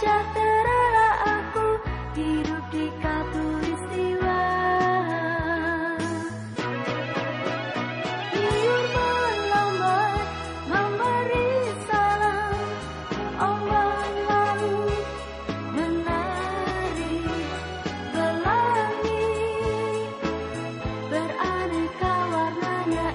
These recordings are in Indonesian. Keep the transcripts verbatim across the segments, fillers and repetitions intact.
sejahtera aku hidup di khatulistiwa. Liur melambai memberi salam, ombak laut menari pelangi, beraneka warnanya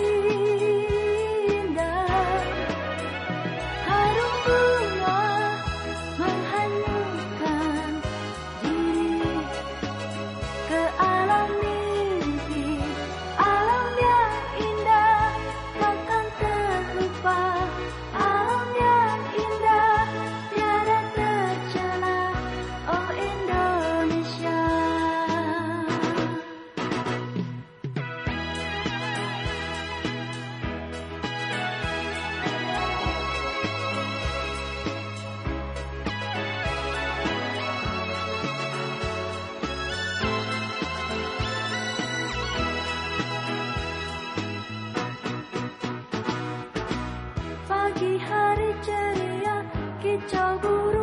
indah. Harum bunga menghanyutkan diri ke alam mimpi, alam yang indah takkan terlupa, alam yang indah tiada tercela, oh Indonesia. Pagi hari ceria, kicau burung